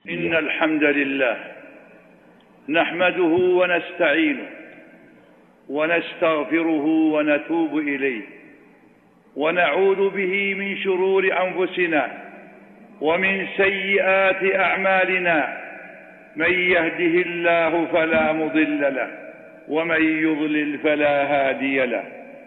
إن الحمد لله نحمده ونستعينه ونستغفره ونتوب إليه ونعوذ به من شرور أنفسنا ومن سيئات أعمالنا. من يهده الله فلا مضل له ومن يضلل فلا هادي له.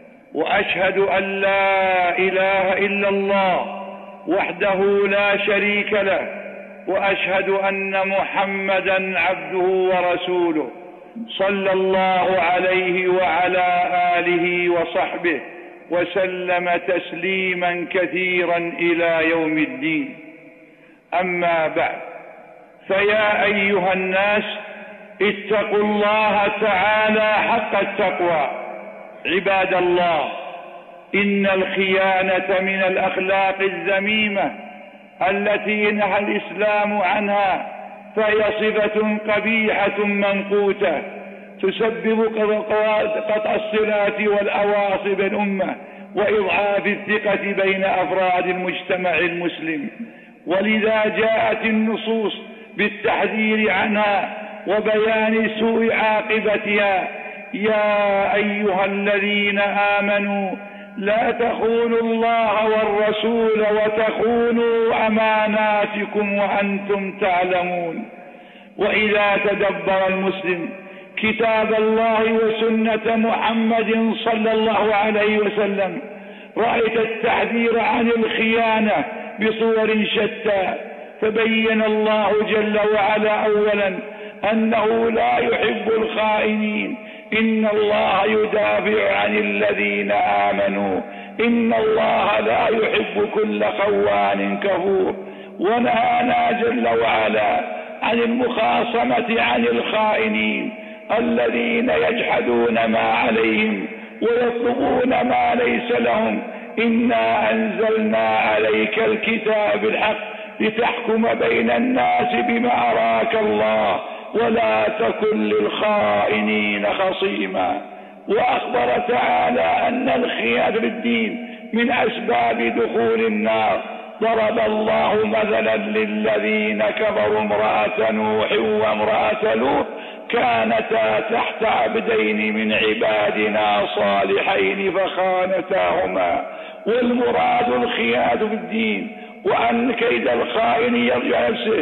وأشهد أن لا إله إلا الله وحده لا شريك له، وأشهد أن محمدا عبده ورسوله صلى الله عليه وعلى آله وصحبه وسلم تسليما كثيرا إلى يوم الدين. أما بعد، فيا أيها الناس اتقوا الله تعالى حق التقوى. عباد الله، إن الخيانة من الأخلاق الذميمة التي نهى الإسلام عنها، فهي صفة قبيحة منقوتة تسبب قطع الصلات والأواصب الأمة وإضعاف الثقة بين أفراد المجتمع المسلم. ولذا جاءت النصوص بالتحذير عنها وبيان سوء عاقبتها. يا أيها الذين آمنوا لا تخونوا الله والرسول وتخونوا أماناتكم وأنتم تعلمون. وإذا تدبر المسلم كتاب الله وسنة محمد صلى الله عليه وسلم رأيت التحذير عن الخيانة بصور شتى. فبين الله جل وعلا أولا أنه لا يحب الخائنين. إن الله يدافع عن الذين آمنوا. إن الله لا يحب كل خوان كفور. ونهانا جل وعلا عن المخاصمة عن الخائنين الذين يجحدون ما عليهم ويطلبون ما ليس لهم. إنا أنزلنا عليك الكتاب بالحق لتحكم بين الناس بما أراك الله ولا تكن للخائنين خصيما. وأخبر تعالى أن الخيانة بالدين من أسباب دخول النار. ضرب الله مثلا للذين كفروا امرأة نوح وامرأة لوط كانتا تحت عبدين من عبادنا صالحين فخانتاهما. والمراد الخيانة بالدين، وأن كيد الخائن يرجع نفسه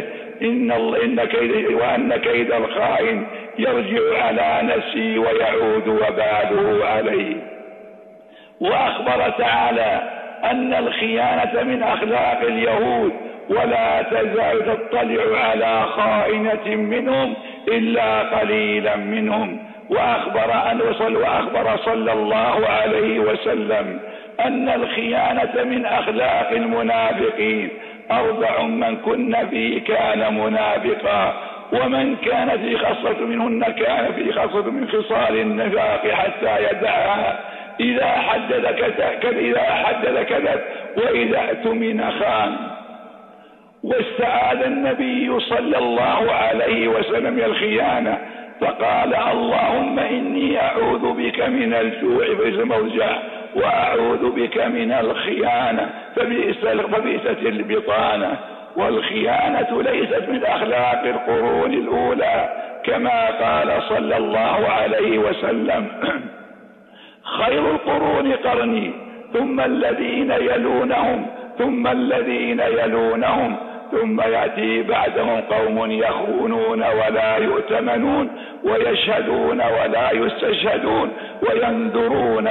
وأن كيد الخائن يرجع على نفسه ويعود وباله عليه. وأخبر تعالى أن الخيانة من أخلاق اليهود، ولا تزال تطلع على خائنة منهم إلا قليلا منهم. وأخبر صلى الله عليه وسلم أن الخيانة من أخلاق المنافقين. 4 من كن فيه كان منافقا، ومن كانت في خصلة منهن كان في خصلة من خصال النفاق حتى يدعها. إذا حدد كذب وإذا اؤتمن خان. واستعاذ النبي صلى الله عليه وسلم من الخيانة فقال: اللهم إني أعوذ بك من الجوع فبئس المضجع، وأعوذ بك من الخيانة فبئست البطانة. والخيانة ليست من أخلاق القرون الأولى، كما قال صلى الله عليه وسلم: خير القرون قرني ثم الذين يلونهم ثم الذين يلونهم ثم يأتي بعدهم قوم يخونون ولا يؤتمنون ويشهدون ولا يستشهدون وينذرون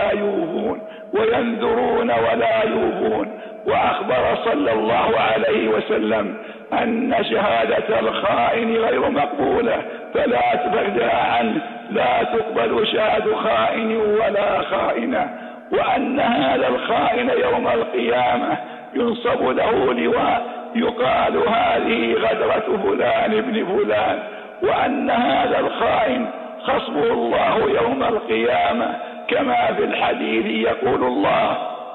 ولا يوفون. وأخبر صلى الله عليه وسلم أن شهادة الخائن غير مقبولة فلا تفقدها عنه. لا تقبل شهادة خائن ولا خائنة. وأن هذا الخائن يوم القيامة ينصب له لواء يقال: هذه غدرة فلان ابن فلان. وأن هذا الخائن خصمه الله يوم القيامة، كما في الحديث يقول الله: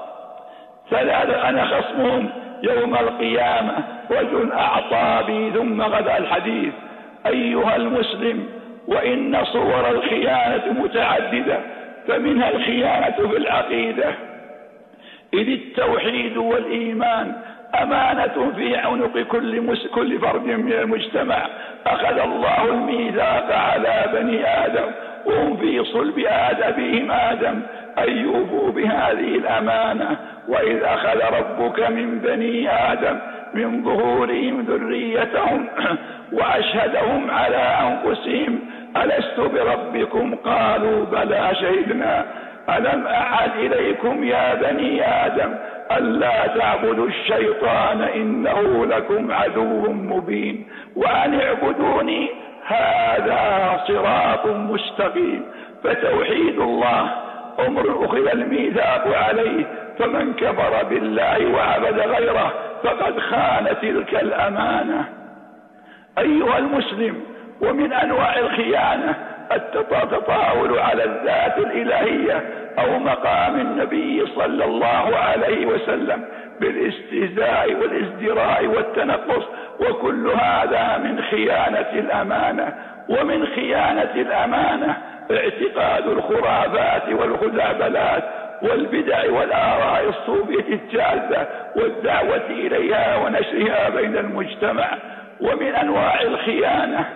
3 أنا خصمهم يوم القيامة، رجل أعطى بي ثم غدا. الحديث. أيها المسلم، وإن صور الخيانة متعددة، فمنها الخيانة في العقيدة، إذ التوحيد والإيمان أمانة في عنق كل فرد من المجتمع. أخذ الله الميثاق على بني آدم وهم في صلب أبيهم آدم أن يوفوا بهذه الأمانة. وإذ أخذ ربك من بني آدم من ظهورهم ذريتهم وأشهدهم على أنفسهم ألست بربكم قالوا بلى شهدنا ألم أعهد إليكم يا بني آدم ألا تعبدوا الشيطان إنه لكم عدو مبين وأن اعبدوني هذا صراط مستقيم. فتوحيد الله أمر أخذ الميثاق عليه، فمن كفر بالله وعبد غيره فقد خان تلك الأمانة. أيها المسلم، ومن أنواع الخيانة التطاول على الذات الإلهية أو مقام النبي صلى الله عليه وسلم بالاستهزاء والازدراء والتنقص، وكل هذا من خيانة الأمانة. ومن خيانة الأمانة اعتقاد الخرافات والخزعبلات والبدع والآراء الصوفية الجاذة والدعوة إليها ونشرها بين المجتمع. ومن أنواع الخيانة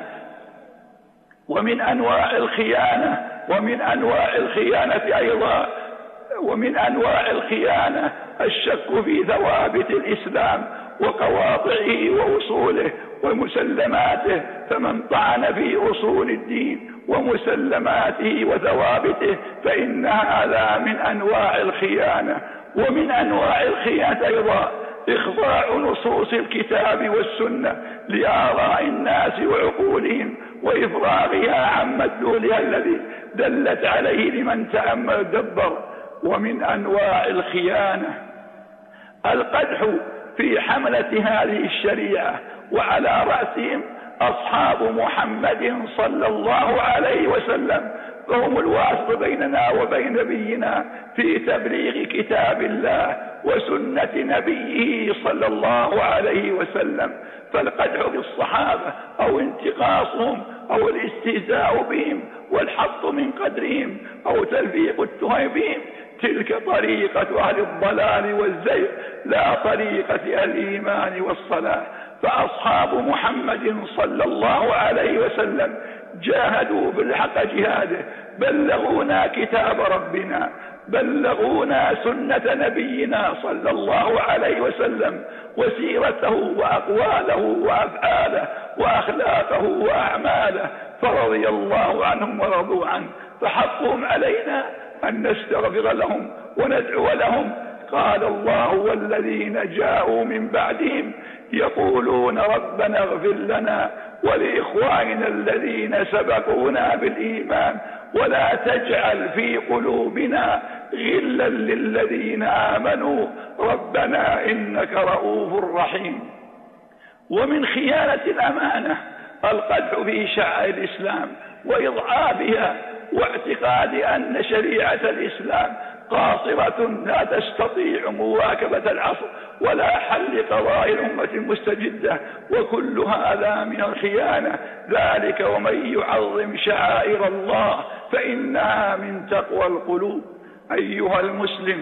أيضا ومن أنواع الخيانة الشك في ثوابت الإسلام وقواطعه وأصوله ومسلماته، فمن طعن في أصول الدين ومسلماته وثوابته فإن هذا من أنواع الخيانة. ومن أنواع الخيانة أيضا إخضاع نصوص الكتاب والسنة لآراء الناس وعقولهم وإفراغها عن مدلولها الذي دلت عليه لمن تأمل ودبر. ومن أنواع الخيانة القدح في حملة هذه الشريعة، وعلى رأسهم أصحاب محمد صلى الله عليه وسلم، فهم الواسط بيننا وبين نبينا في تبليغ كتاب الله وسنة نبيه صلى الله عليه وسلم. فالقدح بالصحابة أو انتقاصهم أو الاستهزاء بهم والحط من قدرهم أو تلفيق التهم بهم تلك طريقة أهل الضلال والزيغ، لا طريقة أهل الإيمان والصلاح. فأصحاب محمد صلى الله عليه وسلم جاهدوا بالحق جهاده، بلغونا كتاب ربنا، بلغونا سنة نبينا صلى الله عليه وسلم وسيرته وأقواله وأفعاله وأخلاقه وأعماله، فرضي الله عنهم ورضوا عنه. فحقهم علينا أن نستغفر لهم وندعو لهم. قال الله: والذين جاءوا من بعدهم يقولون ربنا اغفر لنا ولإخواننا الذين سبقونا بالإيمان ولا تجعل في قلوبنا غلا للذين آمنوا ربنا إنك رؤوف رحيم. ومن خيانة الأمانة القدح في شعائر الإسلام وإضعافها واعتقاد أن شريعة الإسلام قاصرة لا تستطيع مواكبة العصر ولا حل قضايا الأمة المستجدة، وكل هذا من الخيانة. ذلك ومن يعظم شعائر الله فإنها من تقوى القلوب. أيها المسلم،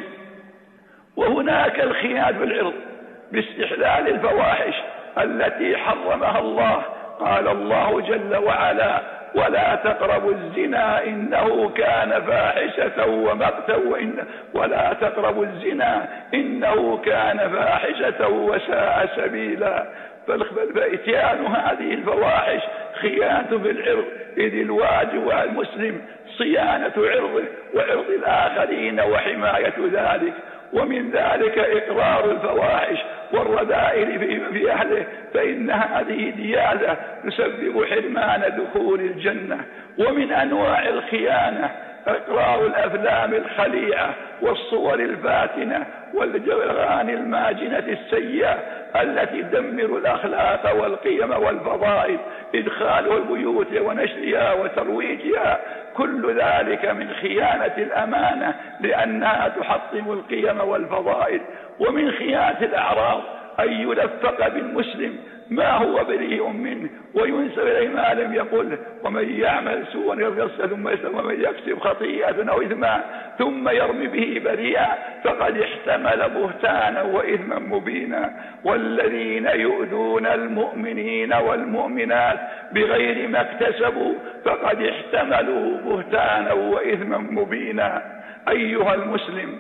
وهناك الخيانة بالعرض باستحلال الفواحش التي حرمها الله. قال الله جل وعلا: ولا تقربوا الزنا إنه كان فاحشة ومقتا ولا تقربوا الزنا إنه كان فاحشة وساء سبيلا. فإتيان هذه الفواحش خيانة بالعرض، إذ الواجب على المسلم صيانة عرضه وعرض الآخرين وحماية ذلك. ومن ذلك إقرار الفواحش والرذائل في أهله، فإن هذه دياذة تسبب حرمان دخول الجنة. ومن أنواع الخيانة إقرار الأفلام الخليعة والصور الفاتنة والأغاني الماجنة السيئة التي تدمر الأخلاق والقيم والفضائل، إدخالها البيوت ونشرها وترويجها، كل ذلك من خيانة الأمانة لأنها تحطم القيم والفضائل. ومن خيانة الأعراض أن يلفق بالمسلم ما هو بريء منه وينسب إليه ما لم يقل. ومن يعمل سوءا يرجع ثم يسلم ومن يكسب خطيئة أو إثما ثم يرمي به بريئا فقد احتمل بهتانا وإثما مبينا. والذين يؤذون المؤمنين والمؤمنات بغير ما اكتسبوا فقد احتملوا بهتانا وإثما مبينا. أيها المسلم،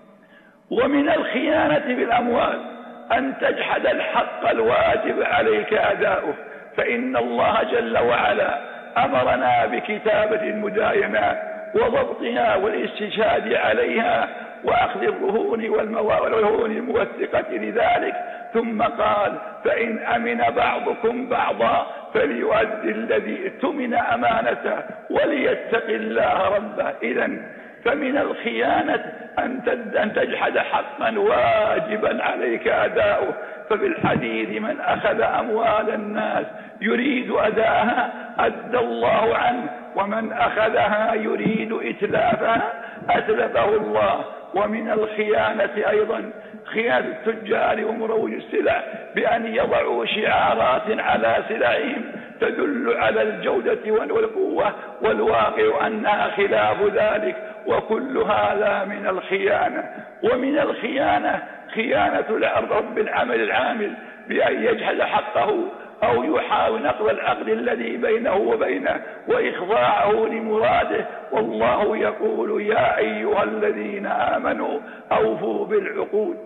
ومن الخيانة بالأموال أن تجحد الحق الواجب عليك أداؤه، فإن الله جل وعلا أمرنا بكتابة المداينات وضبطها والاستشهاد عليها وأخذ الرهون والرهون الموثقة لذلك، ثم قال: فإن أمن بعضكم بعضا فليؤدي الذي اؤتمن أمانته وليتق الله ربه. إذن فمن الخيانة أن تجحد حقا واجبا عليك أداؤه. ففي الحديث: من أخذ أموال الناس يريد أداءها أدى الله عنه، ومن أخذها يريد إتلافها أتلفه الله. ومن الخيانة أيضا خيانة التجار ومروج السلع بأن يضعوا شعارات على سلعهم تدل على الجودة والقوة والواقع أنها خلاف ذلك، وكل هذا من الخيانة. ومن الخيانة خيانة رب العمل العامل بأن يجحد حقه أو يحاول نقض العقد الذي بينه وبينه وإخضاعه لمراده، والله يقول: يا أيها الذين آمنوا أوفوا بالعقود.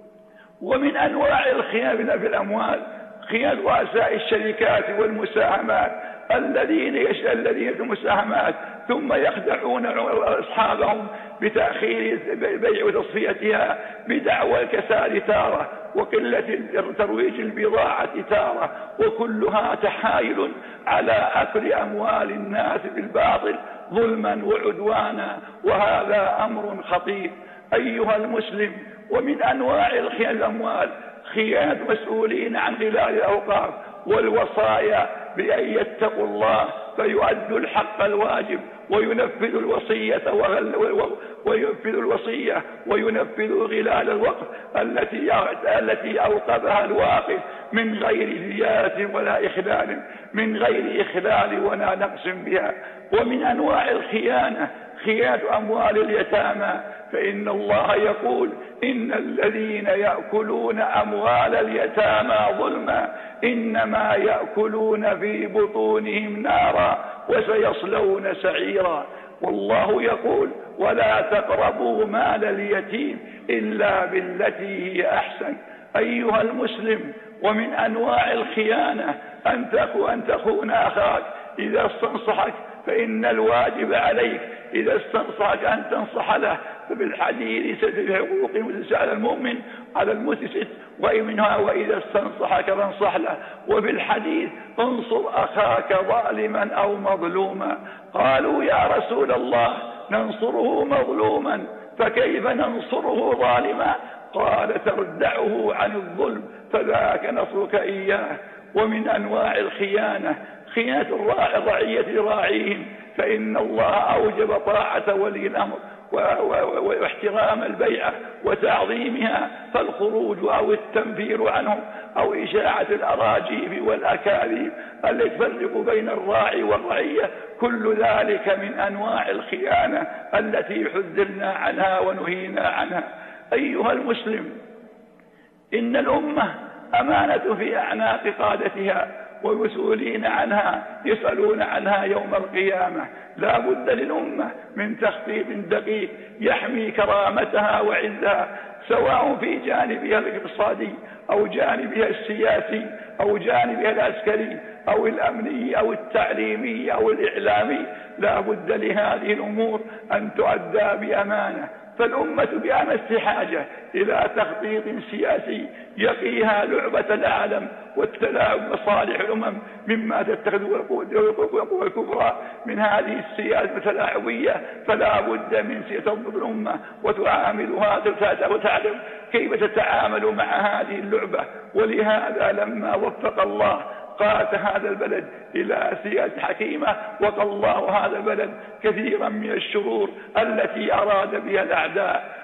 ومن أنواع الخيانة في الأموال خيانة رؤساء الشركات والمساهمات الذين في المساهمات ثم يخدعون أصحابهم بتأخير البيع وتصفيتها بدعوى الكساد تارة وقلة ترويج البضاعة تارة، وكلها تحايل على أكل أموال الناس بالباطل ظلما وعدوانا، وهذا أمر خطير. أيها المسلم، ومن أنواع الخيانة الأموال خيانة مسؤولين عن خلال الأوقاف والوصايا بأن يتقوا الله فيؤدوا الحق الواجب وينفذوا الوصية وينفذوا غلال الوقف التي أوقفها الواقف من غير زيادة ولا إخلال ولا نقص بها. ومن أنواع الخيانة خيانة أموال اليتامى، فإن الله يقول: إن الذين يأكلون أموال اليتامى ظلما إنما يأكلون في بطونهم نارا وسيصلون سعيرا. والله يقول: ولا تقربوا مال اليتيم إلا بالتي هي أحسن. أيها المسلم، ومن أنواع الخيانة أن تخون أخاك إذا استنصحك، فإن الواجب عليك إذا استنصحك أن تنصح له. فبالحديث في حقوق على المؤمن على المسلم ومنها وإذا استنصحك فانصح له. وفي الحديث: انصر أخاك ظالما أو مظلوما. قالوا: يا رسول الله، ننصره مظلوما فكيف ننصره ظالما؟ قال: تردعه عن الظلم فذاك نصرك إياه. ومن أنواع الخيانة خيانة الرعية لراعيهم، فإن الله أوجب طاعة ولي الأمر واحترام البيعة وتعظيمها، فالخروج أو التنفير عنهم أو إشاعة الأراجيف والأكاذيب التي تفرق بين الراعي والرعية، كل ذلك من أنواع الخيانة التي حذرنا عنها ونهينا عنها. أيها المسلم، إن الأمة أمانة في أعناق قادتها والمسؤولين عنها يسألون عنها يوم القيامة. لا بد للأمة من تخطيط دقيق يحمي كرامتها وعزها، سواء في جانبها الاقتصادي أو جانبها السياسي أو جانبها العسكري أو الأمني أو التعليمي أو الإعلامي. لا بد لهذه الأمور أن تؤدى بأمانة. فالأمة بأمس حاجة إلى تخطيط سياسي يقيها لعبة العالم والتلاعب مصالح الأمم مما تتخذ القوى الكبرى من هذه السياسة التلاعبية. فلا بد من تضبط الأمة وتعاملها وتعلم كيف تتعامل مع هذه اللعبة. ولهذا لما وفق الله قاد هذا البلد إلى سياسة حكيمة وقى الله هذا البلد كثيرا من الشرور التي أراد بها الأعداء.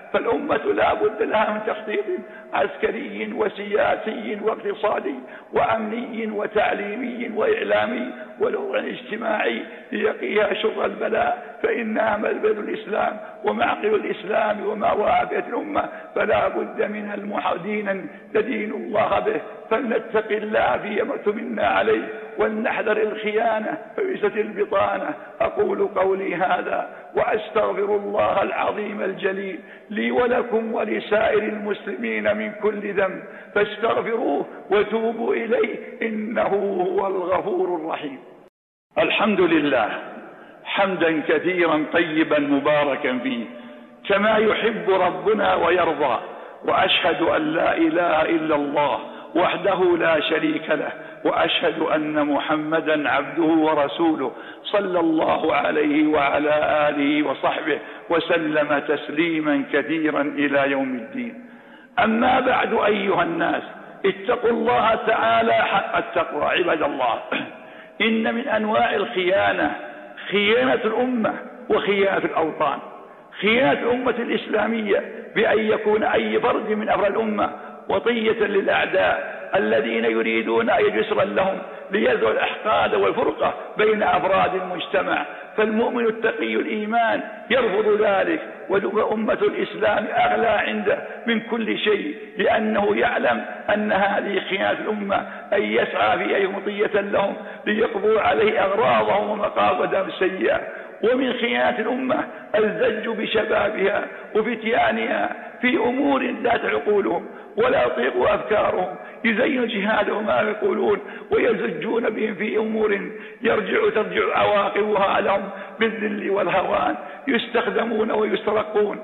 فالأمة لا بد لها من تخطيط عسكري وسياسي واقتصادي وأمني وتعليمي وإعلامي ولغة اجتماعي ليقيها شر البلاء، فإنها ملبد الإسلام ومعقل الإسلام وما وافيت الأمة، فلا بد من المحدين تدين الله به. فلنتق الله فيما اؤتمنا عليه ولنحذر الخيانة فبئست البطانة. أقول قولي هذا وأستغفر الله العظيم الجليل لي ولكم ولسائر المسلمين من كل ذنب، فاستغفروه وتوبوا إليه إنه هو الغفور الرحيم. الحمد لله حمدا كثيرا طيبا مباركا فيه كما يحب ربنا ويرضى، وأشهد أن لا إله إلا الله وحده لا شريك له، وأشهد أن محمدا عبده ورسوله صلى الله عليه وعلى آله وصحبه وسلم تسليما كثيرا إلى يوم الدين. أما بعد أيها الناس، اتقوا الله تعالى حق التقوى عباد الله. إن من أنواع الخيانة خيانة الأمة وخيانة الأوطان. خيانة الأمة الإسلامية بأن يكون أي فرد من أفراد الأمة وطية للأعداء الذين يريدون أن يجسرا لهم ليزرعوا الأحقاد والفرقة بين أفراد المجتمع. فالمؤمن التقي الإيمان يرفض ذلك، وأمة الإسلام أغلى عنده من كل شيء، لأنه يعلم أن هذه خيانة الأمة أن يسعى في أي مطية لهم ليقضوا عليه أغراضهم ومقاصدهم السيئة. ومن خيانة الأمة الزج بشبابها وفتيانها في أمور ذات عقولهم ولا يطيق أفكارهم، يزين جهادهم ما يقولون ويزجون بهم في أمور ترجع عواقبها لهم بالذل والهوان. يستخدمون ويسترقون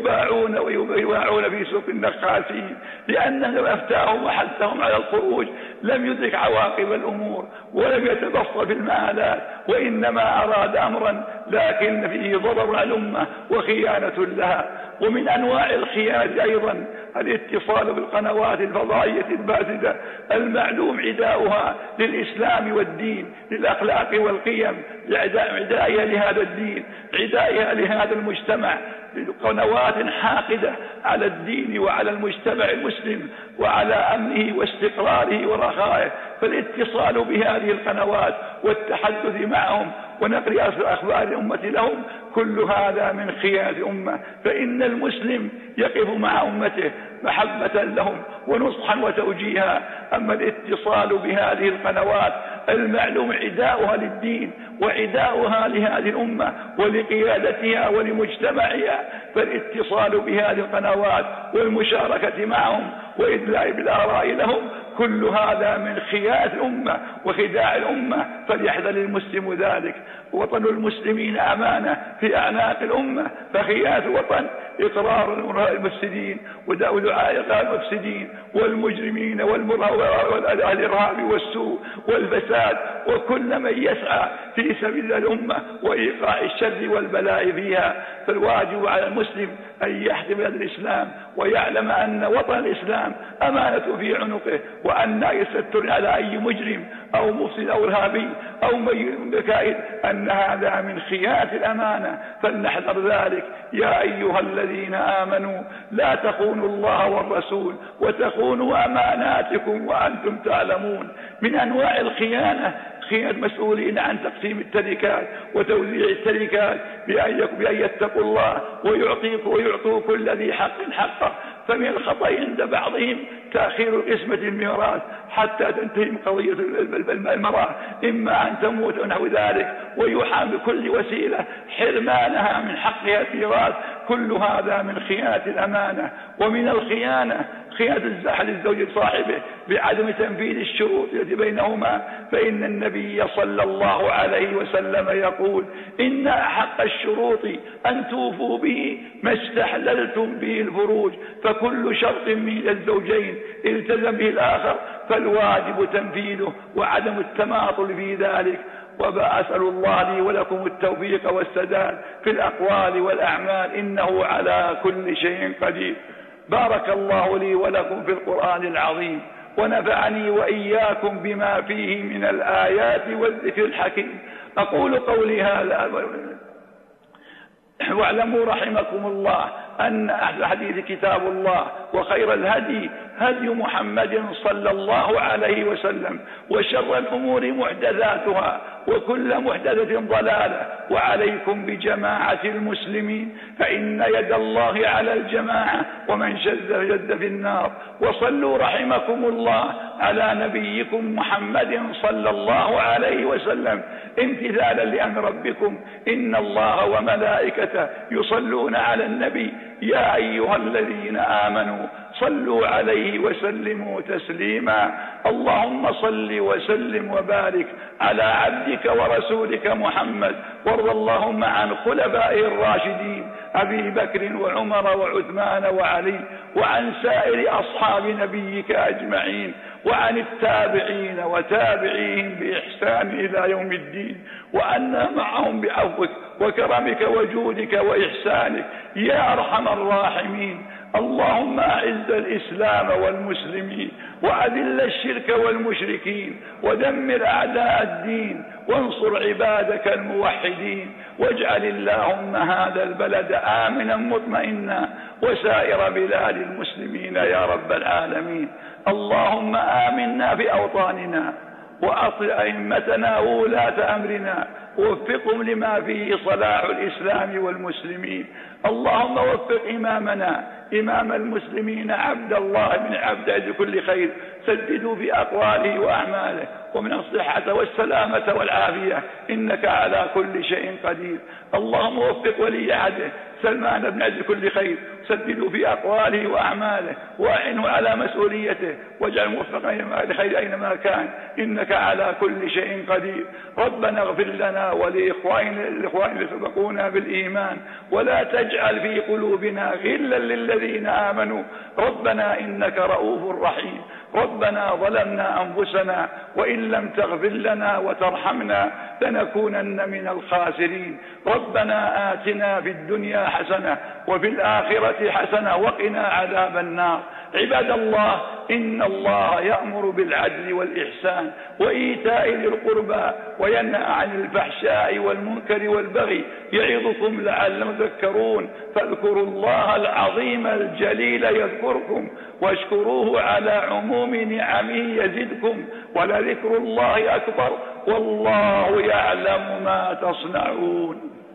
ويباعون في سوق النخاسين، لأنهم لو أفتاهم وحثهم على الخروج لم يدرك عواقب الأمور ولم يتبصر في المآلات، وإنما أراد أمرا لكن فيه ضرر على الأمة وخيانة لها. ومن أنواع الخيانة أيضا الاتصال بالقنوات الفضائية الباسدة المعلوم عداؤها للإسلام والدين، للأخلاق والقيم، عدائها لهذا الدين، عدائها لهذا المجتمع، قنوات حاقدة على الدين وعلى المجتمع المسلم وعلى أمنه واستقراره ورخائه. فالاتصال بهذه القنوات والتحدث معهم ونقل أخبار الأمة لهم كل هذا من خيانة الأمة. فإن المسلم يقف مع أمته محبة لهم ونصحا وتوجيها. أما الاتصال بهذه القنوات المعلوم عداؤها للدين وعداؤها لهذه الأمة ولقيادتها ولمجتمعها، فالاتصال بهذه القنوات والمشاركة معهم وإدلاء بالآراء لهم كل هذا من خيانة الأمة وخداع الأمة، فليحذر المسلم ذلك. وطن المسلمين أمانة في أعناق الأمة، فخيانة الوطن إقرار المفسدين ودعاء المفسدين والمجرمين والإرهاب والسوء والفساد وكل من يسعى في سبيل الأمة وإيقاع الشر والبلاء فيها. فالواجب على المسلم أن يحترم الإسلام ويعلم أن وطن الإسلام أمانة في عنقه، وأن يستر على أي مجرم أو مفسد أو إرهابي أو كائد أن هذا من خيانة الأمانة، فلنحذر ذلك. يا أيها الذين آمنوا لا تخونوا الله والرسول وتخونوا أماناتكم وأنتم تعلمون. من أنواع الخيانة خيانة مسؤولين عن تقسيم التركات وتوزيع التركات بأن يتقوا الله ويعطوا كل ذي حق حقه. فمن الخطأ عند بعضهم تأخير قسمة الميراث حتى تنتهي قضية المرأة إما أن تموت ونحو ذلك، ويحاول بكل وسيلة حرمانها من حقها الميراث. كل هذا من خيانة الأمانة. ومن الخيانة خيانة الزحل الزوج لصاحبه بعدم تنفيذ الشروط التي بينهما، فإن النبي صلى الله عليه وسلم يقول: إن أحق الشروط أن توفوا به ما استحللتم به الفروج، فكل شرط من الزوجين التزم به الآخر فالواجب تنفيذه وعدم التماطل في ذلك. وأسأل الله لي ولكم التوفيق والسداد في الأقوال والأعمال، إنه على كل شيء قدير. بارك الله لي ولكم في القرآن العظيم، ونفعني وإياكم بما فيه من الآيات والذكر الحكيم. أقول قولي هذا واعلموا رحمكم الله أن أحد الحديث كتاب الله، وخير الهدي هدي محمد صلى الله عليه وسلم، وشر الأمور محدثاتها، وكل محدثة ضلالة. وعليكم بجماعة المسلمين، فإن يد الله على الجماعة، ومن شد في النار. وصلوا رحمكم الله على نبيكم محمد صلى الله عليه وسلم امتثالا لأمر ربكم: إن الله وملائكته يصلون على النبي يا أيها الذين آمنوا صلوا عليه وسلموا تسليما. اللهم صل وسلم وبارك على عبدك ورسولك محمد، وارض اللهم عن خلفائه الراشدين أبي بكر وعمر وعثمان وعلي، وعن سائر أصحاب نبيك أجمعين، وعن التابعين وتابعيهم بإحسان إلى يوم الدين، وأنا معهم بعفوك وكرمك وجودك وإحسانك يا أرحم الراحمين. اللهم أعز الإسلام والمسلمين، وأذل الشرك والمشركين، ودمر أعداء الدين، وانصر عبادك الموحدين، واجعل اللهم هذا البلد آمنا مطمئنا، وسائر بلاد المسلمين يا رب العالمين. اللهم آمنا في أوطاننا، وأطل أئمتنا وولاة أمرنا، ووفقهم لما فيه صلاح الإسلام والمسلمين. اللهم وفق إمامنا إمام المسلمين عبد الله بن عبد بكل خير، سددوا في أقواله وأعماله، ومن الصحة والسلامة والعافية، إنك على كل شيء قدير. اللهم وفق ولي عهده سلمان بن عبد كل خير، سددوا في أقواله وأعماله، وأعنه على مسؤوليته، واجعل موفقا لخير أينما كان، إنك على كل شيء قدير. ربنا اغفر لنا ولإخواننا الذين سبقونا بالإيمان، ولا تجعل في قلوبنا غلا للذين آمنوا، ربنا إنك رؤوف رحيم. ربنا ظلمنا أنفسنا، وإن لم تغفر لنا وترحمنا لنكونن من الخاسرين. ربنا آتنا في الدنيا حسنة وفي الآخرة حسنة وقنا عذاب النار. عباد الله، إن الله يأمر بالعدل والإحسان وإيتاء ذي القربى، وينهى عن الفحشاء والمنكر والبغي، يعظكم لعلكم تذكرون. فاذكروا الله العظيم الجليل يذكركم، واشكروه على عموم نعمه يزدكم، ولذكر الله أكبر، والله يعلم ما تصنعون.